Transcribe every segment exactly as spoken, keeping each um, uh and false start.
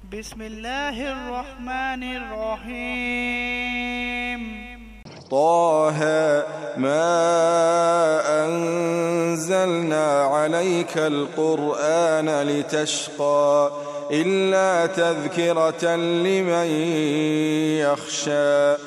بسم الله الرحمن الرحيم. طه ما أنزلنا عليك القرآن لتشقى إلا تذكرة لمن يخشى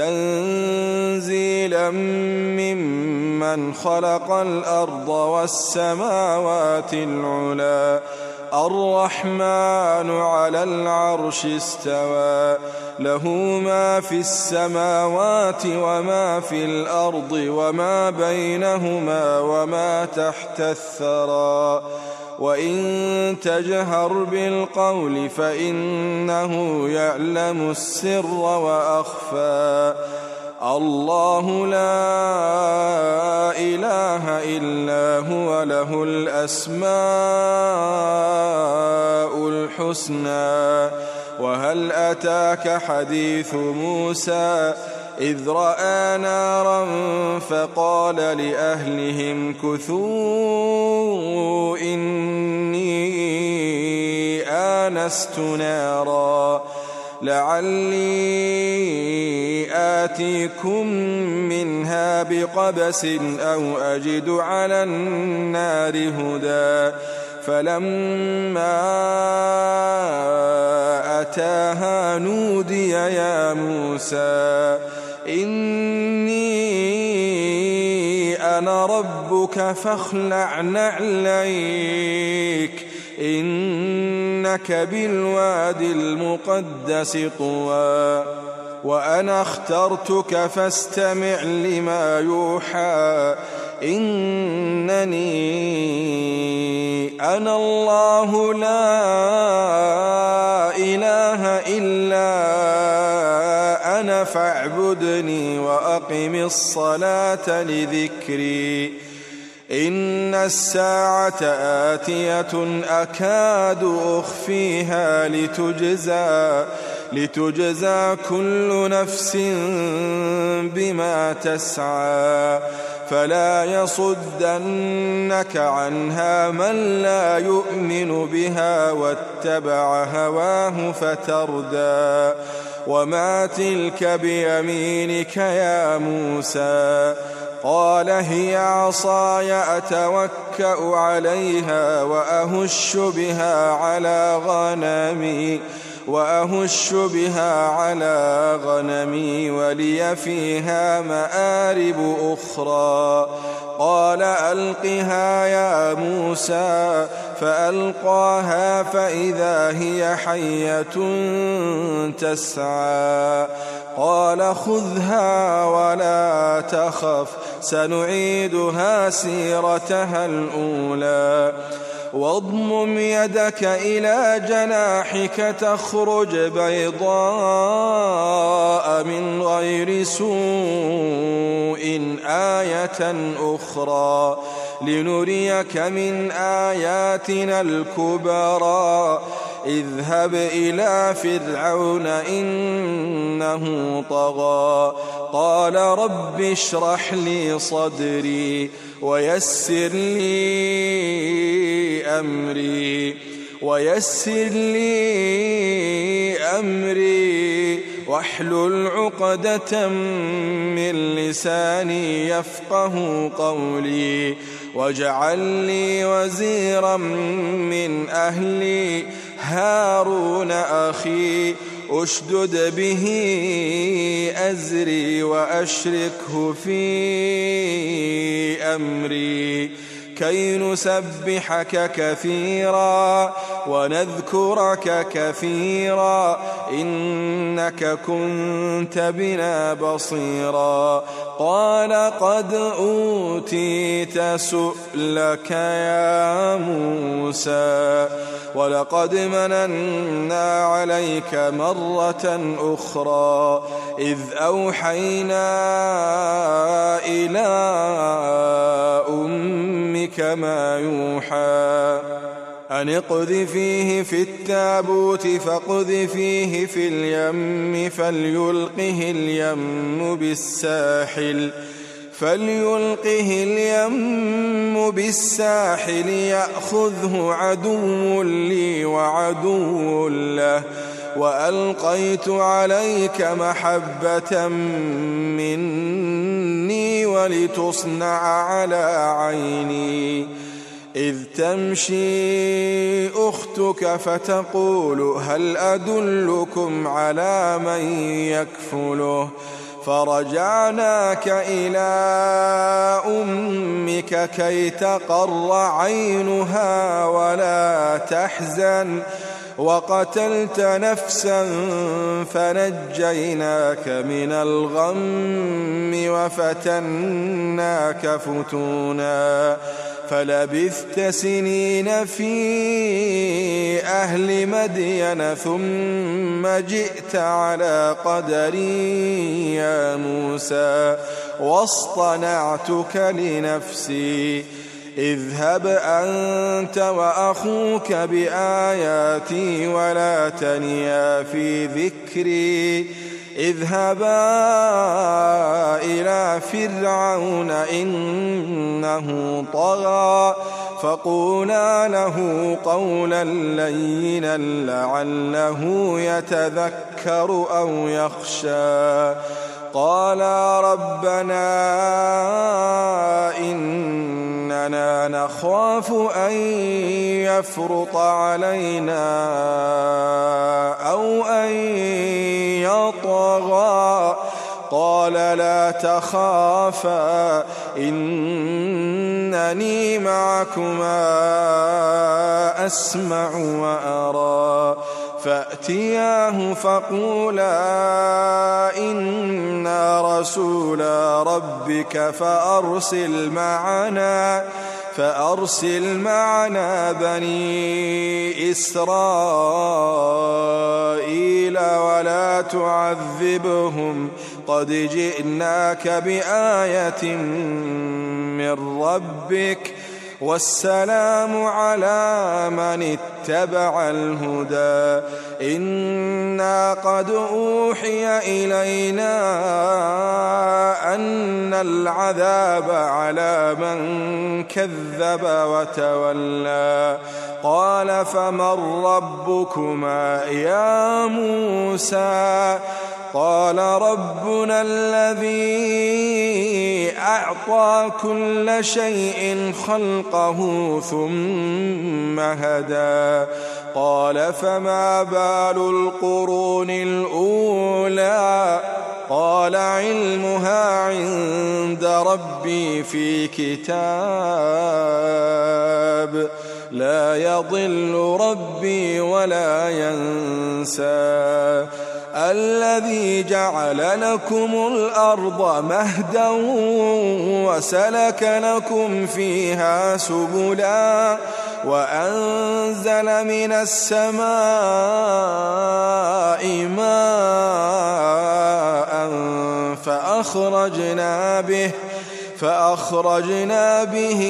تنزيلا ممن خلق الأرض والسماوات العلى الرحمن على العرش استوى له ما في السماوات وما في الأرض وما بينهما وما تحت الثرى وإن تجهر بالقول فإنه يعلم السر وأخفى الله لا إله إلا هو له الأسماء الحسنى وهل أتاك حديث موسى إذ رأى نارا فقال لأهلهم كثوا إني آنست نارا لعلي آتيكم منها بقبس أو أجد على النار هدى فلما أتاها نودي يا موسى إني أنا ربك فاخلع نعليك إنك بالواد المقدس طوى وأنا اخترتك فاستمع لما يوحى إنني أنا الله لا إله إلا أنا فاعبدني وأقم الصلاة لذكري إن الساعة آتية أكاد أخفيها لتجزى لتجزى كل نفس بما تسعى فلا يصدنك عنها من لا يؤمن بها واتبع هواه فتردى وما تلك بيمينك يا موسى قال هي عصاي أتوكأ عليها وأهش بها على غنمي وأهش بها على غنمي ولي فيها مآرب أخرى قال ألقها يا موسى فألقاها فإذا هي حية تسعى قال خذها ولا تخف سنعيدها سيرتها الأولى واضمم يدك إلى جناحك تخرج بيضاء من غير سوء آية أخرى لنريك من آياتنا الكبرى اذهب إلى فرعون إنه طغى قال رب اشرح لي صدري ويسر لي أمري ويسر لي أمري واحلل عقدة من لساني يفقه قولي واجعل لي وزيرا من أهلي هارون أخي أشدد به أزري وأشركه في أمري كي نسبحك كثيرا ونذكرك كثيرا إنك كنت بنا بصيرا قال قد أوتيت سؤلك يا موسى ولقد مننا عليك مرة أخرى إذ أوحينا إلى أمك ما يوحى أن اقذفيه في التابوت فاقذفيه في اليم فليلقه اليم بالساحل فليلقه اليم بالساحل يأخذه عدو لي وعدو له وألقيت عليك محبة مني ولتصنع على عيني إذ تمشي أختك فتقول هل أدلكم على من يكفله فرجعناك إلى أمك كي تقر عينها ولا تحزن وقتلت نفسا فنجيناك من الغم وفتناك فتونا فلبثت سنين في أهل مدين ثم جئت على قدري يا موسى واصطنعتك لنفسي اذهب أنت وأخوك بآياتي ولا تنيا في ذكري اذهبا إلى فرعون إنه طغى فقولا له قولا لينا لعله يتذكر أو يخشى قالا ربنا إننا نخاف أن يفرط علينا أو أن يطغى قال لا تخافا إنني معكما أسمع وأرى فأتياه فقولا إنا رسولا ربك فأرسل معنا فأرسل معنا بني إسرائيل ولا تعذبهم قد جئناك بآية من ربك والسلام على من اتبع الهدى إنا قد أوحي إلينا أن العذاب على من كذب وتولى قال فمن ربكما يا موسى قال ربنا الذي أعطى كل شيء خلقه ثم هدى قال فما بال القرون الأولى قال علمها عند ربي في كتاب لا يضل ربي ولا ينسى الذي جعل لكم الأرض مهدا وسلك لكم فيها سبلا وأنزل من السماء ماء فأخرجنا به فأخرجنا به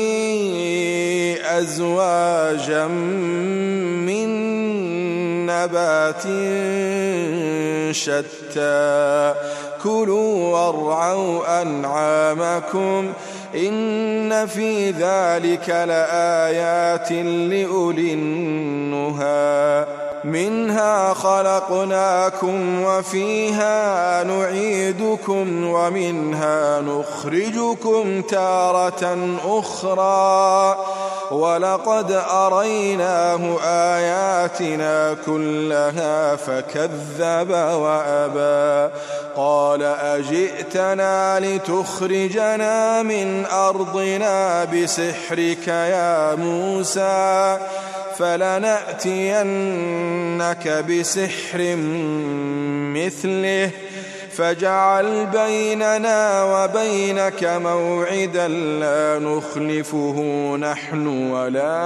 أزواجا من نبات شتى كلوا وارعوا أنعامكم إن في ذلك لآيات لأولي النهى منها خلقناكم وفيها نعيدكم ومنها نخرجكم تارة أخرى ولقد أريناه آياتنا كلها فكذب وأبى قال أجئتنا لتخرجنا من أرضنا بسحرك يا موسى فلنأتينك بسحر مثله فاجعل بيننا وبينك موعدا لا نخلفه نحن ولا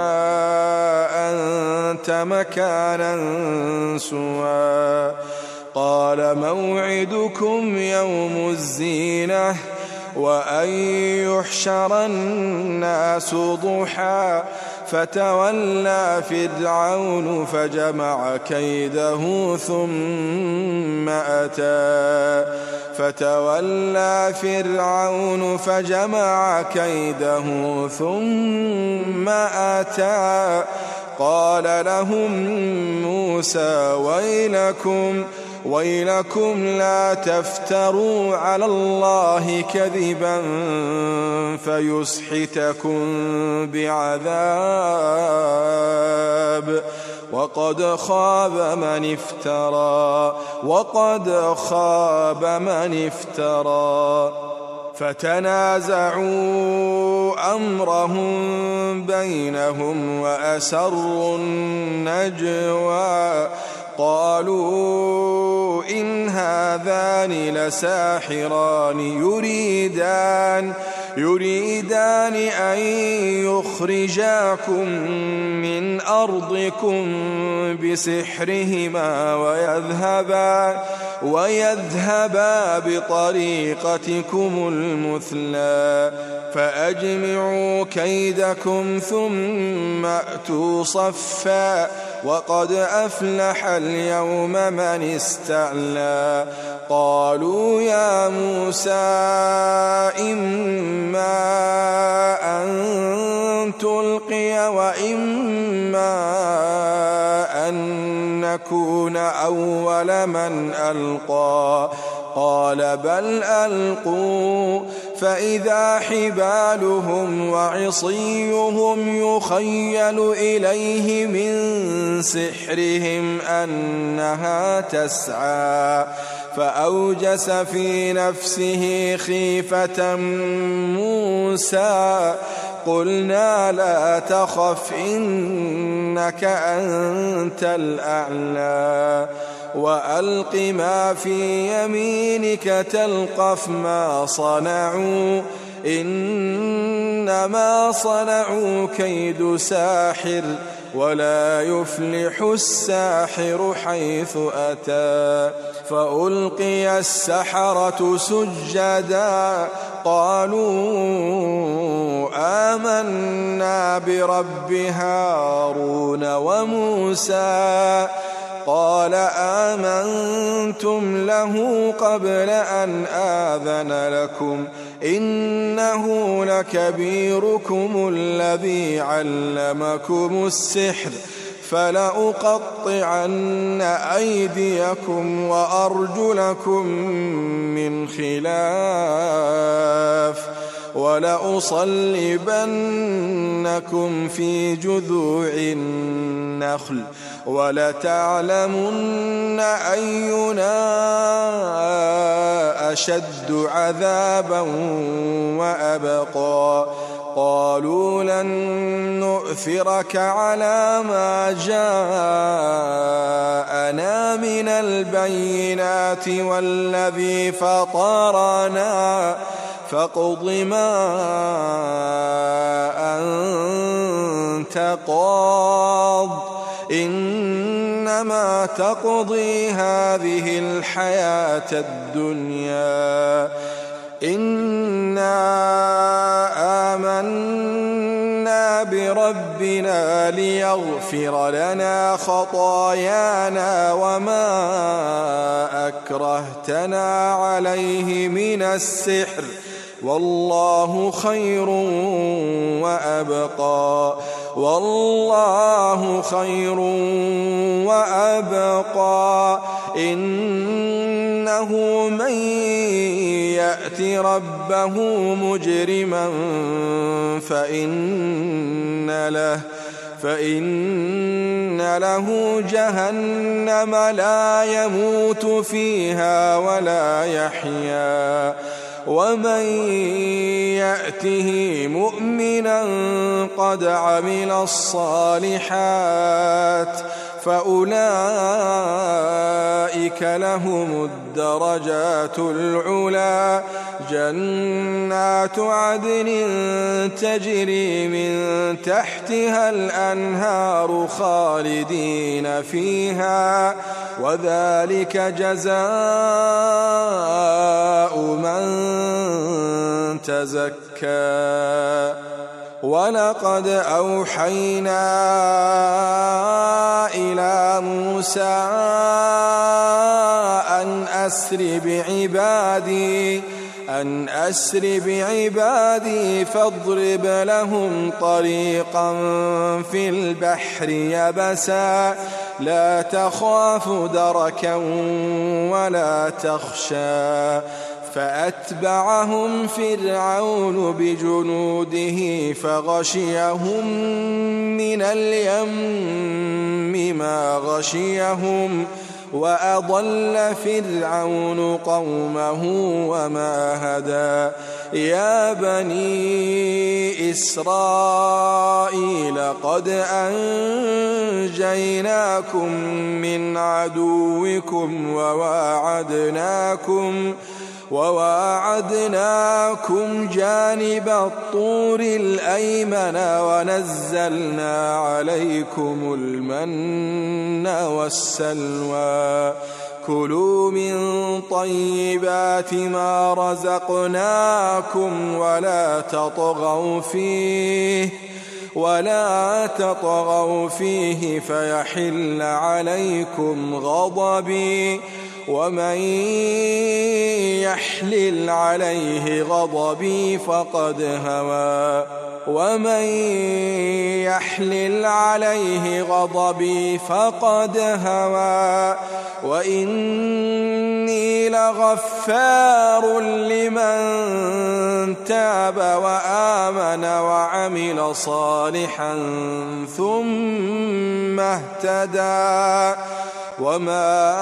أنت مكانا سوى قال موعدكم يوم الزينة وأن يحشر الناس ضحى فتولى فرعون فجمع كيده ثم أتى فتولى فرعون فجمع كيده ثم أتى قال لهم موسى ويلكم ويلكم لا تفتروا على الله كذبا فيسحتكم بعذاب وقد خاب من افترى وقد خاب من افترى فتنازعوا أمرهم بينهم وأسروا النجوى قالوا إن هذان لساحران يريدان يريدان أن يخرجاكم من أرضكم بسحرهما ويذهبا ويذهبا بطريقتكم المثلى فأجمعوا كيدكم ثم أتوا صفا وقد أفلح اليوم من استعلى قالوا يا موسى إما أن تلقي وإما أن نكون أول من ألقى قال بل ألقوا فإذا حبالهم وعصيهم يخيل إليه من سحرهم أنها تسعى فأوجس في نفسه خيفة موسى قلنا لا تخف إنك أنت الأعلى وألق ما في يمينك تلقف ما صنعوا إنما صنعوا كيد ساحر ولا يفلح الساحر حيث أتى فألقي السحرة سجدا قالوا آمنا برب هارون وموسى قال آمنتم له قبل أن آذن لكم إنه لكبيركم الذي علمكم السحر فلأقطعن أيديكم وأرجلكم من خلاف ولأصلبنكم في جذوع النخل ولتعلمن أينا أشد عذابا وأبقى قالوا لن نؤثرك على ما جاءنا من البينات والذي فطرنا فاقض ما أنت قاض إنما تقضي هذه الحياة الدنيا إنا آمنا بربنا ليغفر لنا خطايانا وما أكرهتنا عليه من السحر والله خير وأبقى والله خير وأبقى إنه من يأت ربه مجرما فإن له فإن له جهنم لا يموت فيها ولا يحيا ومن يأته مؤمنا قد عمل الصالحات فأولئك لهم الدرجات العلى جنات عدن تجري من تحتها الأنهار خالدين فيها وذلك جزاء من تزكى ولقد أوحينا إلى موسى أن أسر بعبادي أن أسر بعبادي فاضرب لهم طريقا في البحر يبسا لا تخاف دركا ولا تخشى فأتبعهم فرعون بجنوده فغشيهم من اليم ما غشيهم وأضل فرعون قومه وما هدى يا بني إسرائيل قد أنجيناكم من عدوكم وواعدناكم وواعدناكم جانب الطور الأيمن ونزلنا عليكم المن والسلوى كلوا من طيبات ما رزقناكم ولا تطغوا فيه ولا تطغوا فيه فيحل عليكم غضبي ومن يحلل عليه غضبي فقد هوى ومن يحلل عليه غضبي فقد هوى وإني لغفار لمن تاب وآمن وعمل صالحا ثم اهتدى وما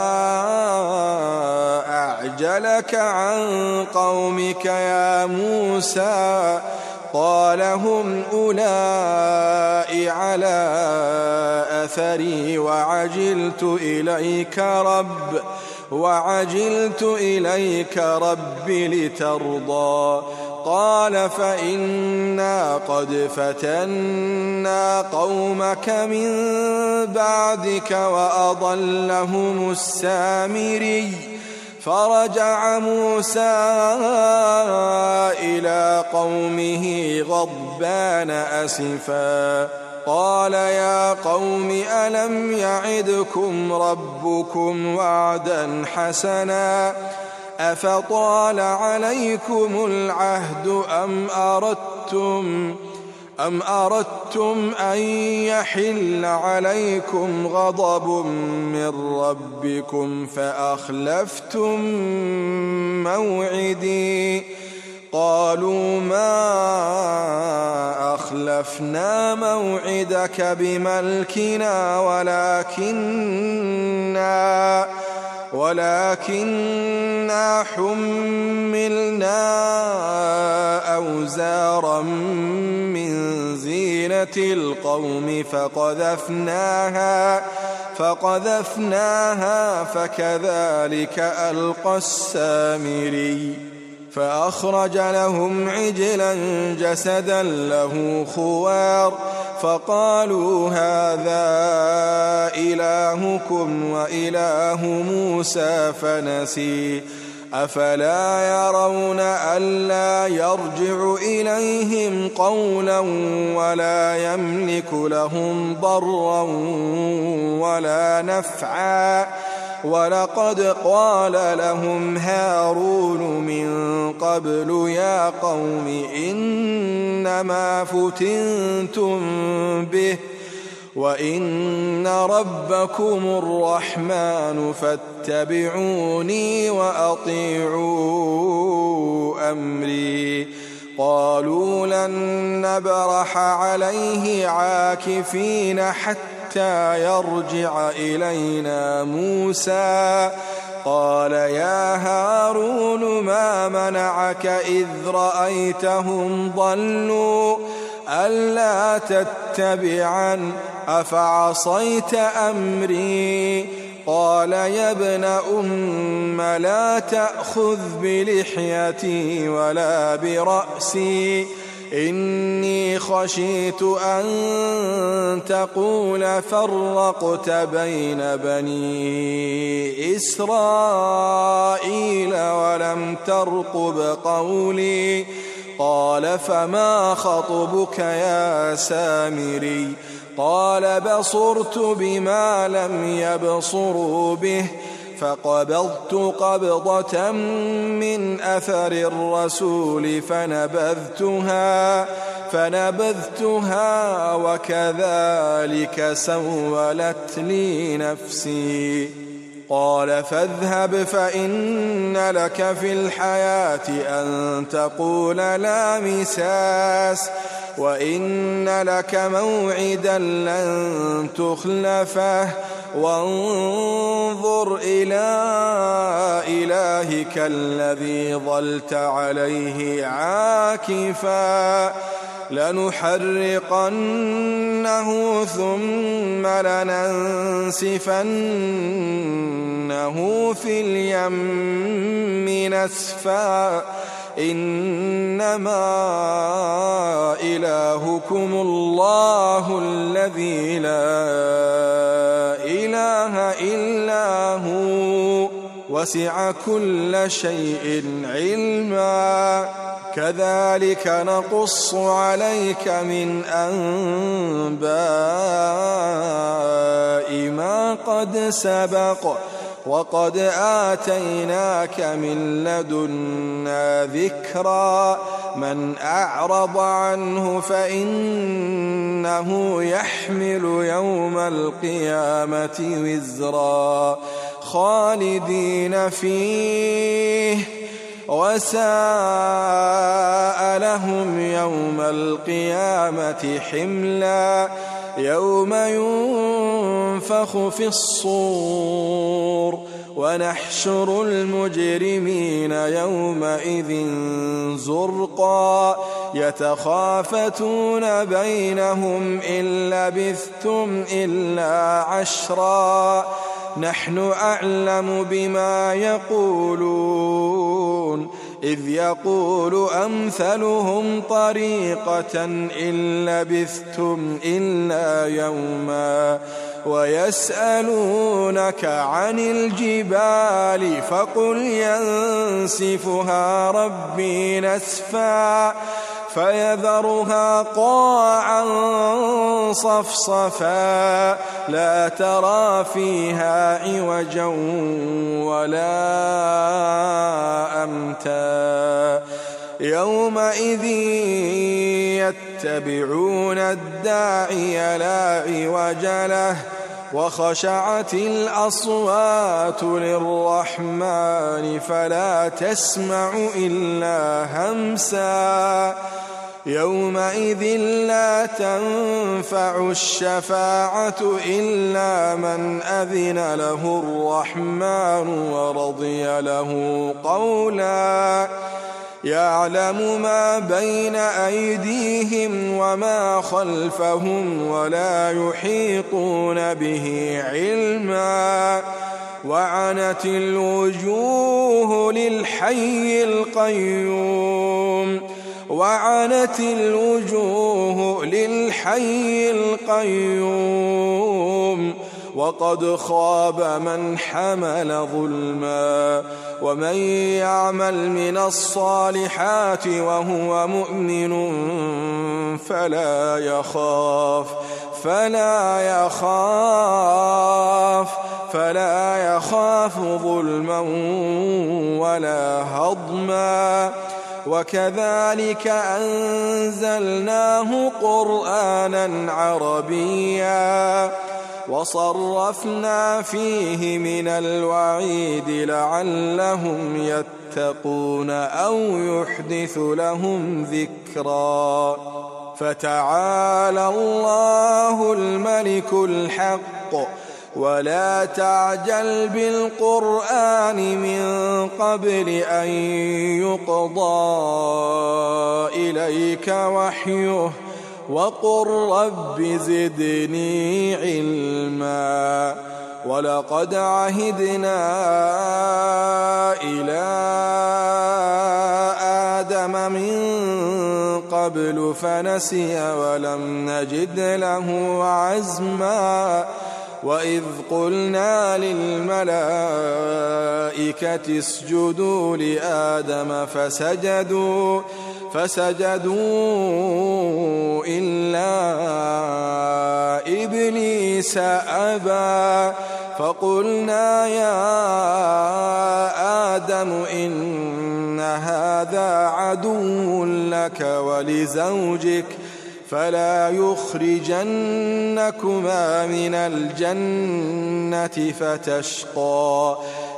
أعجلك عن قومك يا موسى قال هم أولئك على أثري وعجلت إليك رب وعجلت إليك رب لترضى قال فإنا قد فتنا قومك من بعدك وأضلهم السامري فرجع موسى إلى قومه غضبان أسفا قال يا قوم ألم يعدكم ربكم وعدا حسنا أفطال عليكم العهد أم أردتم أم أردتم أن يحل عليكم غضب من ربكم فأخلفتم موعدي قالوا ما أخلفنا موعدك بملكنا ولكننا ولكننا حملنا أوزارا من زينة القوم فقذفناها فقذفناها فكذلك ألقى السامري فأخرج لهم عجلا جسدا له خوار فقالوا هذا إلهكم وإله موسى فنسي أفلا يرون ألا يرجع إليهم قولا ولا يملك لهم ضرا ولا نفعا ولقد قال لهم هارون من قبل يا قوم إنما فتنتم به وإن ربكم الرحمن فاتبعوني وأطيعوا أمري قالوا لن نبرح عليه عاكفين حتى يرجع إلينا موسى قال يا هارون ما منعك إذ رأيتهم ضلوا ألا تتبعن أفعصيت أمري قال يا ابن أم لا تأخذ بلحيتي ولا برأسي إني خشيت أن تقول فرقت بين بني إسرائيل ولم ترقب قولي قال فما خطبك يا سامري قال بصرت بما لم يبصروا به فقبضت قبضة من أثر الرسول فنبذتها فنبذتها وكذلك سولت لي نفسي قال فاذهب فإن لك في الحياة أن تقول لا مساس وإن لك موعدا لن تخلفه وانظر إلى إلهك الذي ظلت عليه عاكفا لنحرقنه ثم لننسفنه في اليم نسفا إنما إلهكم الله الذي لا إله إلا هو وسع كل شيء علما كذلك نقص عليك من أنباء ما قد سبق وقد آتيناك من لدنا ذكرا من أعرض عنه فإنه يحمل يوم القيامة وزرا خالدين فيه وساء لهم يوم القيامة حملا يوم ينفخ في الصور ونحشر المجرمين يومئذ زرقا يتخافتون بينهم إن لبثتم إلا عشرا نحن أعلم بما يقولون إذ يقول أمثلهم طريقة إن لبثتم إلا يوما ويسألونك عن الجبال فقل ينسفها ربي نسفا فيذرها قاعا صفصفا لا ترى فيها عوجا ولا أمتا يومئذ يتبعون الداعي لا عوج له وخشعت الأصوات للرحمن فلا تسمع إلا همسا يومئذ لا تنفع الشفاعة إلا من أذن له الرحمن ورضي له قولا يعلم ما بين أيديهم وما خلفهم ولا يحيطون به علما وعنت الوجوه للحي القيوم وعنت الوجوه للحي القيوم وقد خاب من حمل ظلما ومن يعمل من الصالحات وهو مؤمن فلا يخاف فلا يخاف فلا يخاف ظلما ولا هضما وكذلك أنزلناه قرآنا عربيا وصرفنا فيه من الوعيد لعلهم يتقون أو يحدث لهم ذكرا فتعالى الله الملك الحق ولا تعجل بالقرآن من قبل أن يقضى إليك وحيه وقل رب زدني علما ولقد عهدنا إلى آدم من قبل فنسي ولم نجد له عزما وإذ قلنا للملائكة اسجدوا لآدم فسجدوا فسجدوا إلا إبليس أبى. فقلنا يا آدم إن هذا عدو لك ولزوجك فلا يخرجنكما من الجنة فتشقى.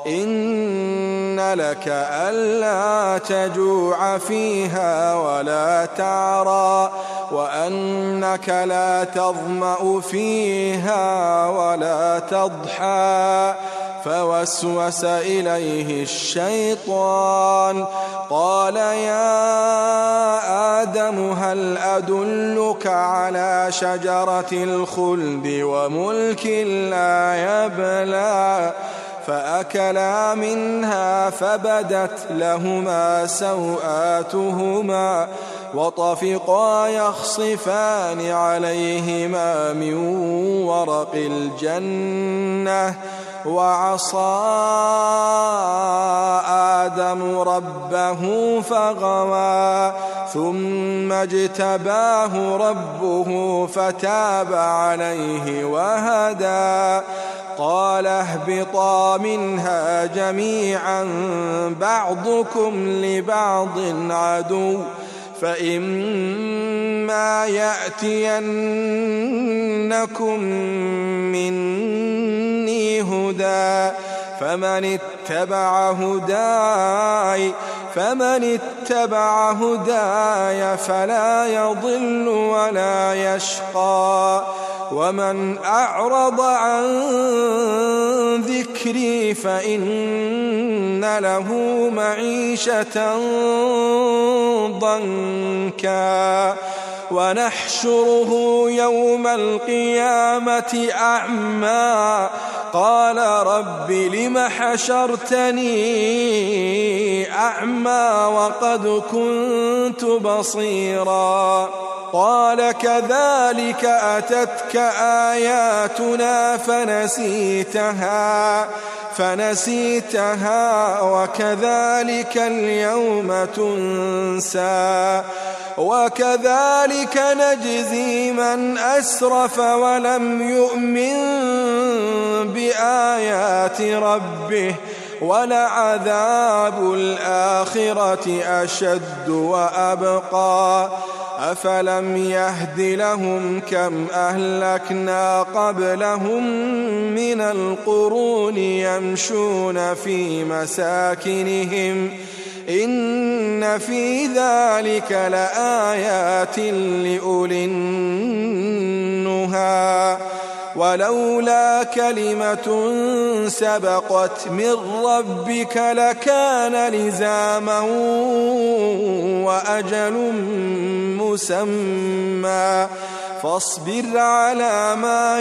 إن لك ألا تجوع فيها ولا تعرى وأنك لا تظمأ فيها ولا تضحى. فوسوس إليه الشيطان قال يا آدم هل أدلك على شجرة الخلد وملك لا يبلى. فأكلا منها فبدت لهما سوآتهما وطفقا يخصفان عليهما من ورق الجنة. وعصى آدم ربه فغوى ثم اجتباه ربه فتاب عليه وهدى. قال اهبطا منها جميعا بعضكم لبعض عدو فإما يأتينكم مني هدى فمن اتبع هداي فمن اتبع هداي فلا يضل ولا يشقى. ومن أعرض عن ذكري فإن له معيشة ضنكا ونحشره يوم القيامة أعمى. قال رب لم حشرتني أعمى وقد كنت بصيرا. قال كذلك أتتك آياتنا فنسيتها فنسيتها وكذلك اليوم تنسى. وكذلك نجزي من أسرف ولم يؤمن بآيات ربه ولعذاب الآخرة أشد وأبقى. أفلم يهد لهم كم أهلكنا قبلهم من القرون يمشون في مساكنهم إن في ذلك لآيات لأولي النهى. ولولا كلمة سبقت من ربك لكان لزاما وأجل مسمى. فاصبر على ما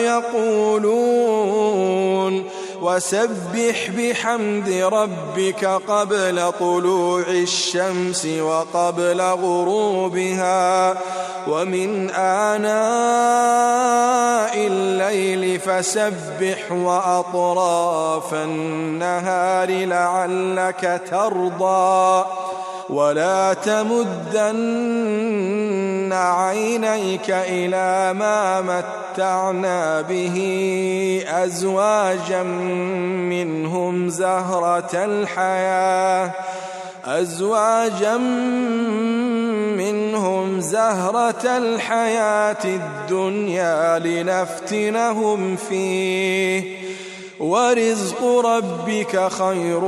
يقولون وسبح بحمد ربك قبل طلوع الشمس وقبل غروبها ومن آناء الليل فسبح وأطراف النهار لعلك ترضى. ولا تمدن عينيك إلى ما متعنا به أزواجا منهم زهرة الحياة أزواجا منهم زهرة الحياة الدنيا لنفتنهم فيه ورزق ربك خير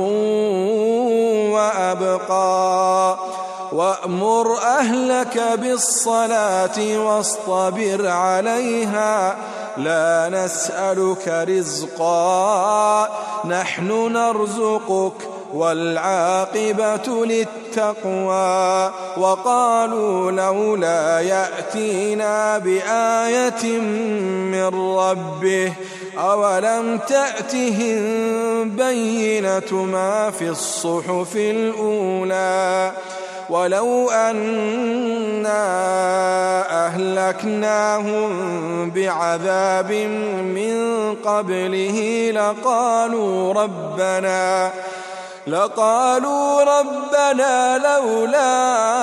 وأبقى. وأمر أهلك بالصلاة واصطبر عليها لا نسألك رزقا نحن نرزقك والعاقبة للتقوى. وقالوا لولا يأتينا بآية من ربه أولم تأتهم بينة ما في الصحف الأولى ولو أنا أهلكناهم بعذاب من قبله لقالوا ربنا لقالوا ربنا لولا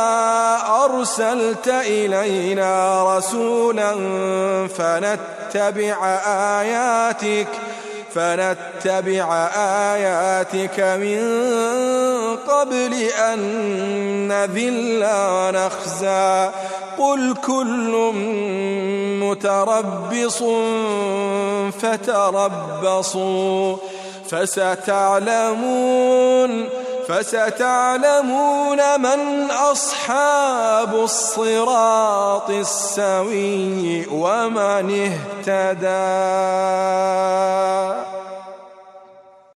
أرسلت إلينا رسولا فنتبع آياتك فنتبع آياتك من قبل أن نذل ونخزى قل كل متربص فتربصوا فستعلمون فستعلمون من أصحاب الصراط السوي ومن اهتدى.